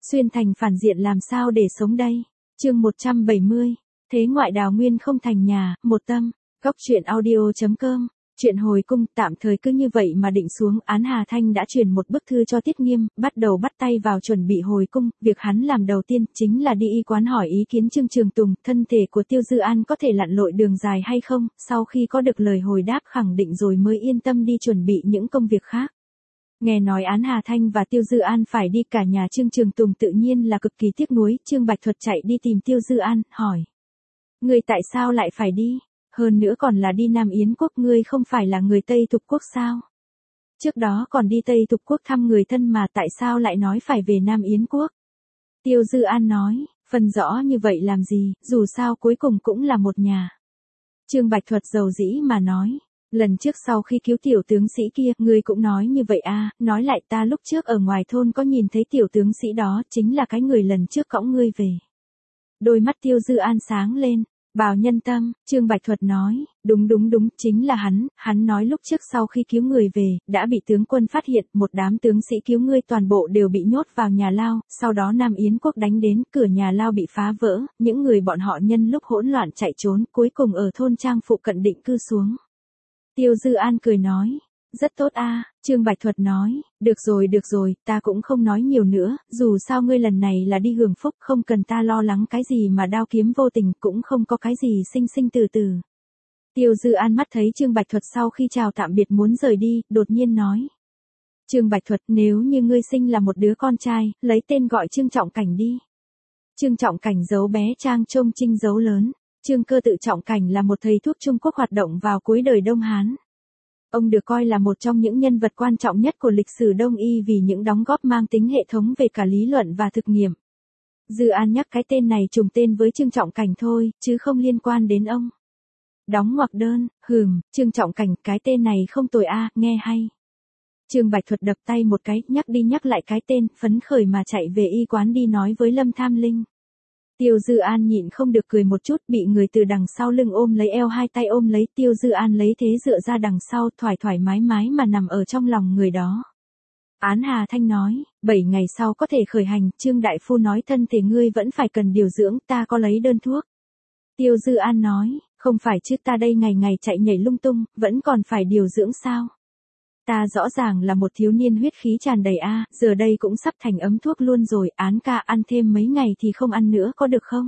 Xuyên thành phản diện làm sao để sống đây? Chương 170. Thế ngoại đào nguyên không thành nhà, một tâm. Góc truyện audio.com. Chuyện hồi cung tạm thời cứ như vậy mà định xuống. Án Hà Thanh đã truyền một bức thư cho Tiết Nghiêm, bắt đầu bắt tay vào chuẩn bị hồi cung. Việc hắn làm đầu tiên chính là đi y quán hỏi ý kiến Trương Trường Tùng, thân thể của Tiêu Dư An có thể lặn lội đường dài hay không. Sau khi có được lời hồi đáp khẳng định rồi mới yên tâm đi chuẩn bị những công việc khác. Nghe nói Án Hà Thanh và Tiêu Dư An phải đi, cả nhà Trương Trường Tùng tự nhiên là cực kỳ tiếc nuối. Trương Bạch Thuật chạy đi tìm Tiêu Dư An, hỏi: "Ngươi tại sao lại phải đi? Hơn nữa còn là đi Nam Yến quốc, ngươi không phải là người Tây Thục quốc sao? Trước đó còn đi Tây Thục quốc thăm người thân mà, tại sao lại nói phải về Nam Yến quốc?" Tiêu Dư An nói: "Phân rõ như vậy làm gì, dù sao cuối cùng cũng là một nhà." Trương Bạch Thuật dầu dĩ mà nói: "Lần trước sau khi cứu tiểu tướng sĩ kia, ngươi cũng nói như vậy à, nói lại ta lúc trước ở ngoài thôn có nhìn thấy tiểu tướng sĩ đó, chính là cái người lần trước cõng ngươi về." Đôi mắt Tiêu Dư An sáng lên. "Bào Nhân Tâm." Trương Bạch Thuật nói: Đúng, chính là hắn nói lúc trước sau khi cứu người về, đã bị tướng quân phát hiện, một đám tướng sĩ cứu ngươi toàn bộ đều bị nhốt vào nhà lao, sau đó Nam Yến quốc đánh đến, cửa nhà lao bị phá vỡ, những người bọn họ nhân lúc hỗn loạn chạy trốn, cuối cùng ở thôn trang phụ cận định cư xuống." Tiêu Dư An cười nói: "Rất tốt a." Trương Bạch Thuật nói: được rồi, ta cũng không nói nhiều nữa, dù sao ngươi lần này là đi hưởng phúc, không cần ta lo lắng cái gì mà đao kiếm vô tình, cũng không có cái gì sinh sinh từ từ." Tiêu Dư An mắt thấy Trương Bạch Thuật sau khi chào tạm biệt muốn rời đi, đột nhiên nói: "Trương Bạch Thuật, nếu như ngươi sinh là một đứa con trai, lấy tên gọi Trương Trọng Cảnh đi." Trương Trọng Cảnh dấu bé Trang Trông Trinh dấu lớn. Trương Cơ Tự Trọng Cảnh là một thầy thuốc Trung Quốc hoạt động vào cuối đời Đông Hán. Ông được coi là một trong những nhân vật quan trọng nhất của lịch sử Đông y vì những đóng góp mang tính hệ thống về cả lý luận và thực nghiệm. Dư An nhắc cái tên này trùng tên với Trương Trọng Cảnh thôi, chứ không liên quan đến ông. Đóng ngoặc đơn: Trương Trọng Cảnh, cái tên này không tồi a, nghe hay. Trương Bạch Thuật đập tay một cái, nhắc đi nhắc lại cái tên, phấn khởi mà chạy về y quán đi nói với Lâm Tham Linh. Tiêu Dư An nhịn không được cười một chút, bị người từ đằng sau lưng ôm lấy eo, hai tay ôm lấy. Tiêu Dư An lấy thế dựa ra đằng sau, thoải mái mà nằm ở trong lòng người đó. Án Hà Thanh nói: 7 ngày sau có thể khởi hành, Trương đại phu nói thân thể ngươi vẫn phải cần điều dưỡng, ta có lấy đơn thuốc. Tiêu Dư An nói: không phải chứ, ta đây ngày ngày chạy nhảy lung tung, vẫn còn phải điều dưỡng sao? Ta rõ ràng là một thiếu niên huyết khí tràn đầy a, giờ đây cũng sắp thành ấm thuốc luôn rồi, Án ca ăn thêm mấy ngày thì không ăn nữa có được không?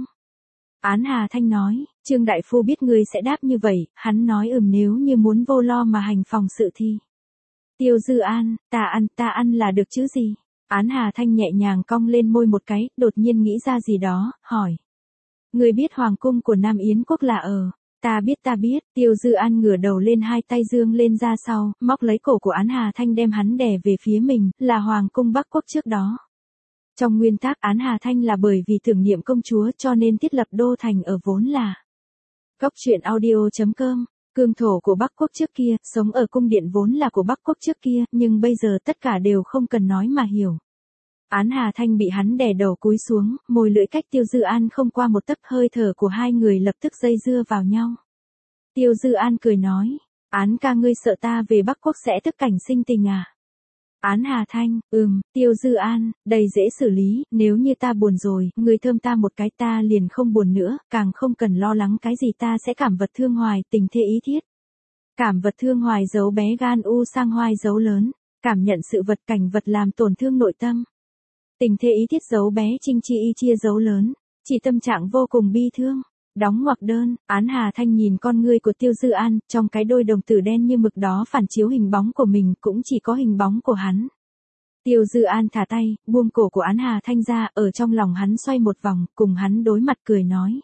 Án Hà Thanh nói: Trương đại phu biết ngươi sẽ đáp như vậy, hắn nói nếu như muốn vô lo mà hành phòng sự thì. Tiêu Dư An: ta ăn là được chứ gì? Án Hà Thanh nhẹ nhàng cong lên môi một cái, đột nhiên nghĩ ra gì đó, hỏi: ngươi biết hoàng cung của Nam Yến quốc là ở? Ta biết. Tiêu Dư An ngửa đầu lên, hai tay dương lên ra sau, móc lấy cổ của Án Hà Thanh đem hắn đè về phía mình, là hoàng cung Bắc quốc trước đó. Trong nguyên tắc Án Hà Thanh là bởi vì tưởng niệm công chúa cho nên thiết lập đô thành ở vốn là. Góc truyện audio.com. Cương thổ của Bắc quốc trước kia, sống ở cung điện vốn là của Bắc quốc trước kia, nhưng bây giờ tất cả đều không cần nói mà hiểu. Án Hà Thanh bị hắn đè đầu cúi xuống, môi lưỡi cách Tiêu Dư An không qua một tấc, hơi thở của hai người lập tức dây dưa vào nhau. Tiêu Dư An cười nói: Án ca, ngươi sợ ta về Bắc quốc sẽ tức cảnh sinh tình à? Án Hà Thanh: Tiêu Dư An, đây dễ xử lý, nếu như ta buồn rồi, ngươi thơm ta một cái ta liền không buồn nữa, càng không cần lo lắng cái gì ta sẽ cảm vật thương hoài, tình thê ý thiết. Cảm vật thương hoài dấu bé gan u sang hoài dấu lớn, cảm nhận sự vật cảnh vật làm tổn thương nội tâm. Tình thê ý thiết dấu bé trinh chi y chia dấu lớn, chỉ tâm trạng vô cùng bi thương. Đóng ngoặc đơn. Án Hà Thanh nhìn con ngươi của Tiêu Dư An, trong cái đôi đồng tử đen như mực đó phản chiếu hình bóng của mình, cũng chỉ có hình bóng của hắn. Tiêu Dư An thả tay, buông cổ của Án Hà Thanh ra, ở trong lòng hắn xoay một vòng, cùng hắn đối mặt cười nói: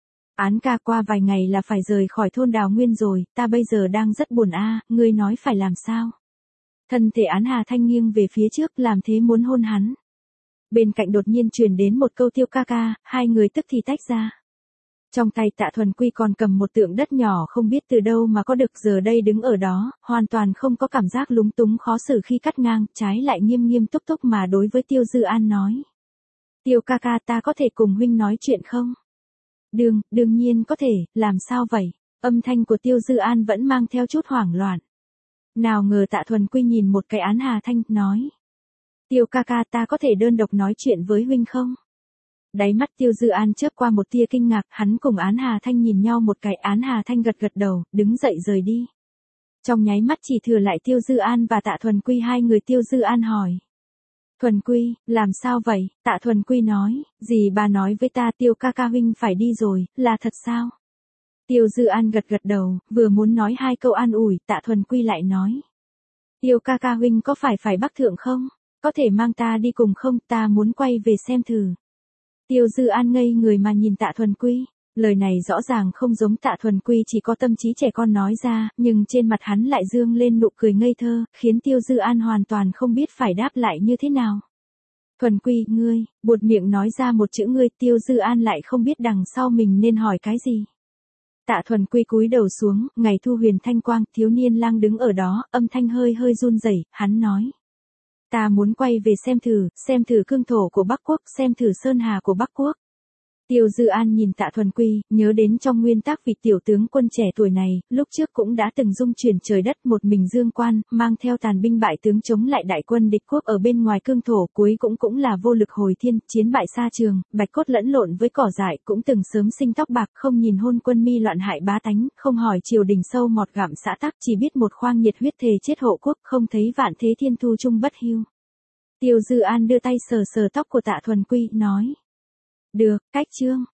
Án ca, qua vài ngày là phải rời khỏi thôn Đào Nguyên rồi, ta bây giờ đang rất buồn a, ngươi nói phải làm sao? Thân thể Án Hà Thanh nghiêng về phía trước, làm thế muốn hôn hắn. Bên cạnh đột nhiên truyền đến một câu: Tiêu ca ca, hai người tức thì tách ra. Trong tay Tạ Thuần Quy còn cầm một tượng đất nhỏ không biết từ đâu mà có được, giờ đây đứng ở đó, hoàn toàn không có cảm giác lúng túng khó xử khi cắt ngang, trái lại nghiêm túc mà đối với Tiêu Dư An nói: Tiêu ca ca, ta có thể cùng huynh nói chuyện không? Đương nhiên có thể, làm sao vậy? Âm thanh của Tiêu Dư An vẫn mang theo chút hoảng loạn. Nào ngờ Tạ Thuần Quy nhìn một cái Án Hà Thanh, nói: Tiêu ca ca, ta có thể đơn độc nói chuyện với huynh không? Đáy mắt Tiêu Dư An chớp qua một tia kinh ngạc, hắn cùng Án Hà Thanh nhìn nhau một cái, Án Hà Thanh gật gật đầu, đứng dậy rời đi. Trong nháy mắt chỉ thừa lại Tiêu Dư An và Tạ Thuần Quy hai người. Tiêu Dư An hỏi. Thuần Quy, làm sao vậy? Tạ Thuần Quy nói, gì bà nói với ta, Tiêu ca ca huynh phải đi rồi, là thật sao? Tiêu Dư An gật gật đầu, vừa muốn nói hai câu an ủi, Tạ Thuần Quy lại nói. Tiêu ca ca huynh có phải Bắc Thượng không? Có thể mang ta đi cùng không, ta muốn quay về xem thử. Tiêu Dư An ngây người mà nhìn Tạ Thuần Quy. Lời này rõ ràng không giống Tạ Thuần Quy chỉ có tâm trí trẻ con nói ra, nhưng trên mặt hắn lại dương lên nụ cười ngây thơ, khiến Tiêu Dư An hoàn toàn không biết phải đáp lại như thế nào. Thuần Quy, ngươi, buột miệng nói ra một chữ ngươi, Tiêu Dư An lại không biết đằng sau mình nên hỏi cái gì. Tạ Thuần Quy cúi đầu xuống, ngày thu huyền thanh quang, thiếu niên lang đứng ở đó, âm thanh hơi hơi run rẩy, hắn nói. Ta muốn quay về xem thử cương thổ của Bắc Quốc, xem thử sơn hà của Bắc Quốc. Tiêu Dư An nhìn Tạ Thuần Quy, nhớ đến trong nguyên tắc vị tiểu tướng quân trẻ tuổi này, lúc trước cũng đã từng dung chuyển trời đất một mình dương quan, mang theo tàn binh bại tướng chống lại đại quân địch quốc ở bên ngoài cương thổ, cuối cũng là vô lực hồi thiên, chiến bại xa trường, bạch cốt lẫn lộn với cỏ dại, cũng từng sớm sinh tóc bạc, không nhìn hôn quân mi loạn hại bá tánh, không hỏi triều đình sâu mọt gặm xã tắc, chỉ biết một khoang nhiệt huyết thề chết hộ quốc, không thấy vạn thế thiên thu chung bất hiu. Tiêu Dư An đưa tay sờ sờ tóc của Tạ Thuần Quy, nói. Được, cách chương.